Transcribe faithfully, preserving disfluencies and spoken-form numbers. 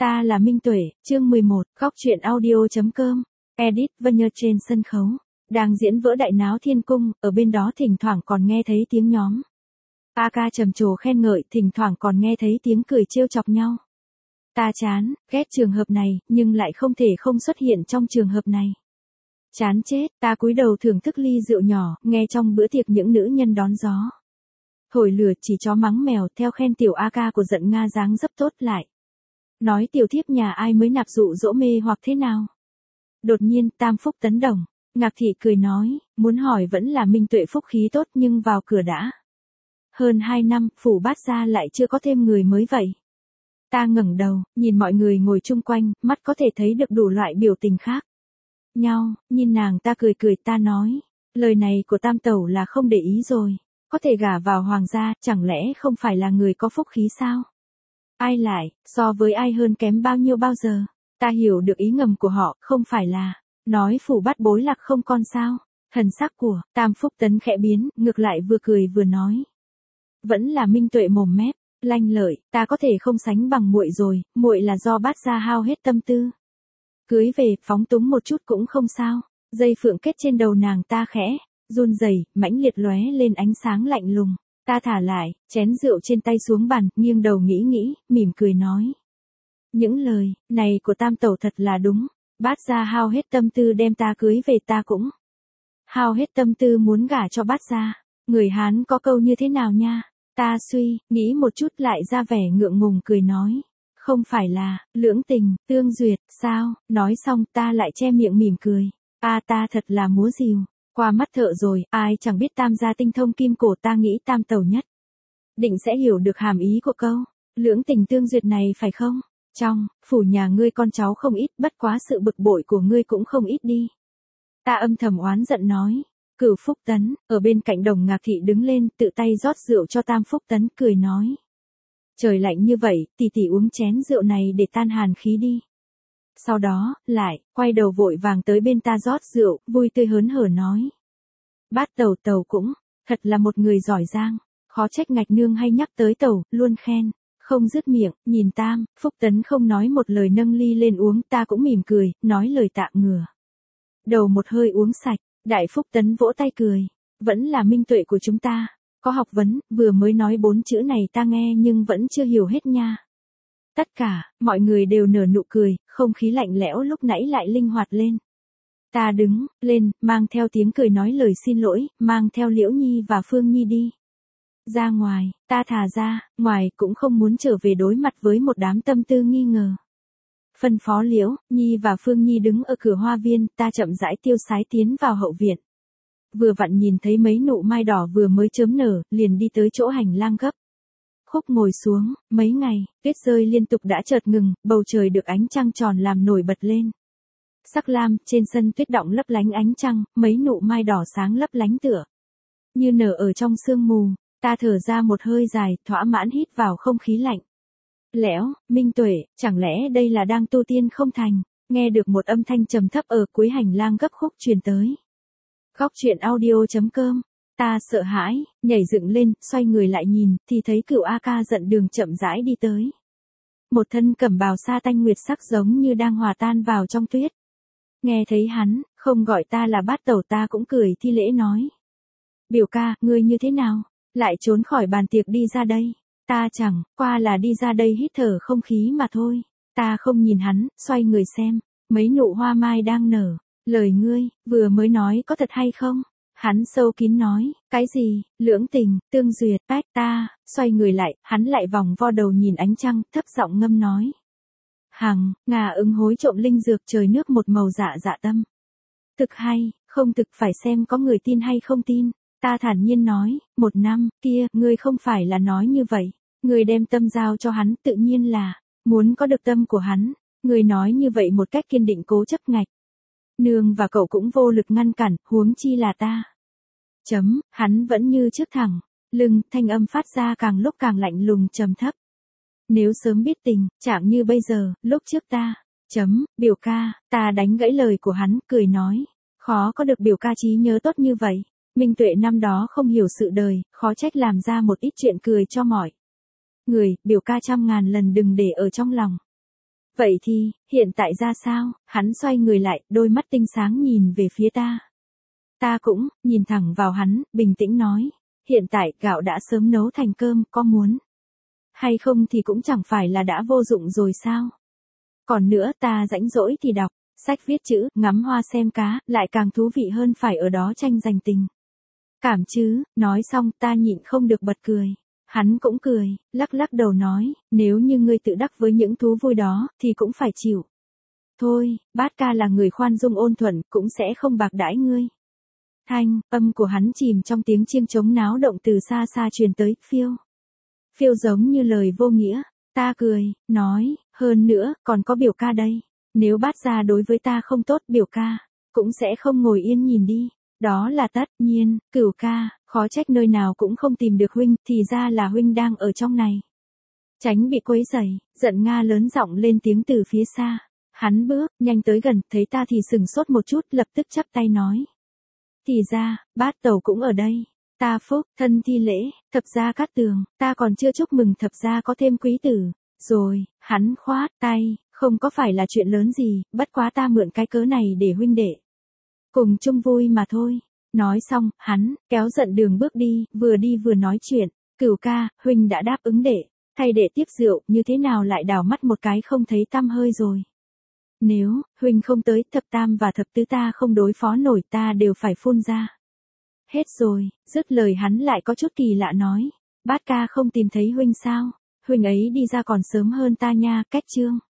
Ta là Minh Tuệ, chương mười một, góc truyện audio.com, edit Vân Nhơ trên sân khấu. Đang diễn vỡ đại náo thiên cung, ở bên đó thỉnh thoảng còn nghe thấy tiếng nhóm a ca trầm trồ khen ngợi, thỉnh thoảng còn nghe thấy tiếng cười trêu chọc nhau. Ta chán, ghét trường hợp này, nhưng lại không thể không xuất hiện trong trường hợp này. Chán chết, ta cúi đầu thưởng thức ly rượu nhỏ, nghe trong bữa tiệc những nữ nhân đón gió thổi lửa, chỉ chó mắng mèo, theo khen tiểu a ca của giận Nga dáng dấp tốt lại. Nói tiểu thiếp nhà ai mới nạp dụ dỗ mê hoặc thế nào. Đột nhiên, tam phúc tấn đồng. Ngạc thị cười nói, muốn hỏi vẫn là Minh Tuệ phúc khí tốt nhưng vào cửa đã. Hơn hai năm, phủ Bát Gia lại chưa có thêm người mới vậy. Ta ngẩng đầu, nhìn mọi người ngồi chung quanh, mắt có thể thấy được đủ loại biểu tình khác nhau, nhìn nàng ta cười cười, ta nói, lời này của tam tẩu là không để ý rồi. Có thể gả vào hoàng gia, chẳng lẽ không phải là người có phúc khí sao? Ai lại, so với ai hơn kém bao nhiêu bao giờ? Ta hiểu được ý ngầm của họ, không phải là nói phủ Bát bối lạc không con sao? Thần sắc của Tam Phúc Tấn khẽ biến, ngược lại vừa cười vừa nói. Vẫn là Minh Tuệ mồm mép, lanh lợi, ta có thể không sánh bằng muội rồi, muội là do Bát Gia hao hết tâm tư. Cưới về, phóng túng một chút cũng không sao. Dây phượng kết trên đầu nàng ta khẽ run rẩy, mãnh liệt lóe lên ánh sáng lạnh lùng. Ta thả lại, chén rượu trên tay xuống bàn, nghiêng đầu nghĩ nghĩ, mỉm cười nói. Những lời này của tam tẩu thật là đúng. Bát Gia hao hết tâm tư đem ta cưới về, ta cũng hao hết tâm tư muốn gả cho Bát Gia. Người Hán có câu như thế nào nha? Ta suy nghĩ một chút lại ra vẻ ngượng ngùng cười nói. Không phải là lưỡng tình, tương duyệt, sao? Nói xong ta lại che miệng mỉm cười. A ta thật là múa rìu qua mắt thợ rồi, ai chẳng biết tam gia tinh thông kim cổ, ta nghĩ tam tẩu nhất định sẽ hiểu được hàm ý của câu lưỡng tình tương duyệt này phải không? Trong phủ nhà ngươi con cháu không ít, bất quá sự bực bội của ngươi cũng không ít đi. Ta âm thầm oán giận nói. Cửu Phúc Tấn ở bên cạnh Đồng Ngạc thị đứng lên, tự tay rót rượu cho Tam Phúc Tấn, cười nói. Trời lạnh như vậy, tỷ tỷ uống chén rượu này để tan hàn khí đi. Sau đó, lại, quay đầu vội vàng tới bên ta rót rượu, vui tươi hớn hở nói. Bát tẩu tẩu cũng, thật là một người giỏi giang, khó trách Ngạch nương hay nhắc tới tẩu, luôn khen, không dứt miệng, nhìn Tam, Phúc Tấn không nói một lời nâng ly lên uống, ta cũng mỉm cười, nói lời tạ ngừa. Đầu một hơi uống sạch, Đại Phúc Tấn vỗ tay cười, vẫn là Minh Tuệ của chúng ta, có học vấn, vừa mới nói bốn chữ này ta nghe nhưng vẫn chưa hiểu hết nha. Tất cả, mọi người đều nở nụ cười, không khí lạnh lẽo lúc nãy lại linh hoạt lên. Ta đứng lên, mang theo tiếng cười nói lời xin lỗi, mang theo Liễu Nhi và Phương Nhi đi. Ra ngoài, ta thà ra, ngoài cũng không muốn trở về đối mặt với một đám tâm tư nghi ngờ. Phân phó Liễu Nhi và Phương Nhi đứng ở cửa hoa viên, ta chậm rãi tiêu sái tiến vào hậu viện. Vừa vặn nhìn thấy mấy nụ mai đỏ vừa mới chớm nở, liền đi tới chỗ hành lang gấp khúc ngồi xuống. Mấy ngày, tuyết rơi liên tục đã chợt ngừng, bầu trời được ánh trăng tròn làm nổi bật lên. Sắc lam, trên sân tuyết đọng lấp lánh ánh trăng, mấy nụ mai đỏ sáng lấp lánh tựa như nở ở trong sương mù. Ta thở ra một hơi dài, thỏa mãn hít vào không khí lạnh lẽo. Minh Tuệ, chẳng lẽ đây là đang tu tiên không thành? Nghe được một âm thanh trầm thấp ở cuối hành lang gấp khúc truyền tới. Góc truyện audio.com. Ta sợ hãi, nhảy dựng lên, xoay người lại nhìn, thì thấy Cửu A Ca giận đường chậm rãi đi tới. Một thân cẩm bào sa tanh nguyệt sắc giống như đang hòa tan vào trong tuyết. Nghe thấy hắn, không gọi ta là Bát tẩu, ta cũng cười thi lễ nói. Biểu ca, ngươi như thế nào? Lại trốn khỏi bàn tiệc đi ra đây. Ta chẳng qua là đi ra đây hít thở không khí mà thôi. Ta không nhìn hắn, xoay người xem, mấy nụ hoa mai đang nở. Lời ngươi vừa mới nói có thật hay không? Hắn sâu kín nói, cái gì? Lưỡng tình, tương duyệt, tách. Ta xoay người lại, hắn lại vòng vo đầu nhìn ánh trăng, thấp giọng ngâm nói. Hằng, ngà ứng hối trộm linh dược trời nước một màu dạ dạ tâm. Thực hay, không thực phải xem có người tin hay không tin. Ta thản nhiên nói, một năm kia, ngươi không phải là nói như vậy. Ngươi đem tâm giao cho hắn, tự nhiên là muốn có được tâm của hắn. Ngươi nói như vậy một cách kiên định cố chấp. Ngạch nương và cậu cũng vô lực ngăn cản, huống chi là ta. Chấm, hắn vẫn như trước thẳng lưng, thanh âm phát ra càng lúc càng lạnh lùng trầm thấp. Nếu sớm biết tình, chẳng như bây giờ, lúc trước ta. Chấm, biểu ca, ta đánh gãy lời của hắn, cười nói. Khó có được biểu ca trí nhớ tốt như vậy. Minh Tuệ năm đó không hiểu sự đời, khó trách làm ra một ít chuyện cười cho mọi người, biểu ca trăm ngàn lần đừng để ở trong lòng. Vậy thì, hiện tại ra sao? Hắn xoay người lại, đôi mắt tinh sáng nhìn về phía ta. Ta cũng, nhìn thẳng vào hắn, bình tĩnh nói. Hiện tại, gạo đã sớm nấu thành cơm, có muốn hay không thì cũng chẳng phải là đã vô dụng rồi sao? Còn nữa, ta rãnh rỗi thì đọc sách viết chữ, ngắm hoa xem cá, lại càng thú vị hơn phải ở đó tranh giành tình cảm chứ. Nói xong, ta nhịn không được bật cười. Hắn cũng cười, lắc lắc đầu nói, nếu như ngươi tự đắc với những thú vui đó, thì cũng phải chịu. Thôi, bát ca là người khoan dung ôn thuận, cũng sẽ không bạc đãi ngươi. Thanh, âm của hắn chìm trong tiếng chiêng trống náo động từ xa xa truyền tới, phiêu. Phiêu giống như lời vô nghĩa. Ta cười, nói, hơn nữa, còn có biểu ca đây. Nếu bát gia đối với ta không tốt, biểu ca cũng sẽ không ngồi yên nhìn đi. Đó là tất nhiên. Cửu ca, khó trách nơi nào cũng không tìm được huynh, thì ra là huynh đang ở trong này. Tránh bị quấy rầy, giận Nga lớn giọng lên tiếng từ phía xa. Hắn bước nhanh tới gần, thấy ta thì sừng sốt một chút, lập tức chắp tay nói. Thì ra, bát tẩu cũng ở đây. Ta phúc, thân thi lễ, thập gia Cát Tường, ta còn chưa chúc mừng thập gia có thêm quý tử. Rồi, hắn khoát tay, không có phải là chuyện lớn gì, bất quá ta mượn cái cớ này để huynh đệ cùng chung vui mà thôi. Nói xong, hắn kéo giận đường bước đi, vừa đi vừa nói chuyện. Cửu ca, huynh đã đáp ứng đệ thay đệ tiếp rượu, như thế nào lại đảo mắt một cái không thấy tăm hơi rồi. Nếu huynh không tới, thập tam và thập tứ ta không đối phó nổi, ta đều phải phun ra. Hết rồi. Dứt lời hắn lại có chút kỳ lạ nói. Bát ca không tìm thấy huynh sao? Huynh ấy đi ra còn sớm hơn ta nha. Cách chương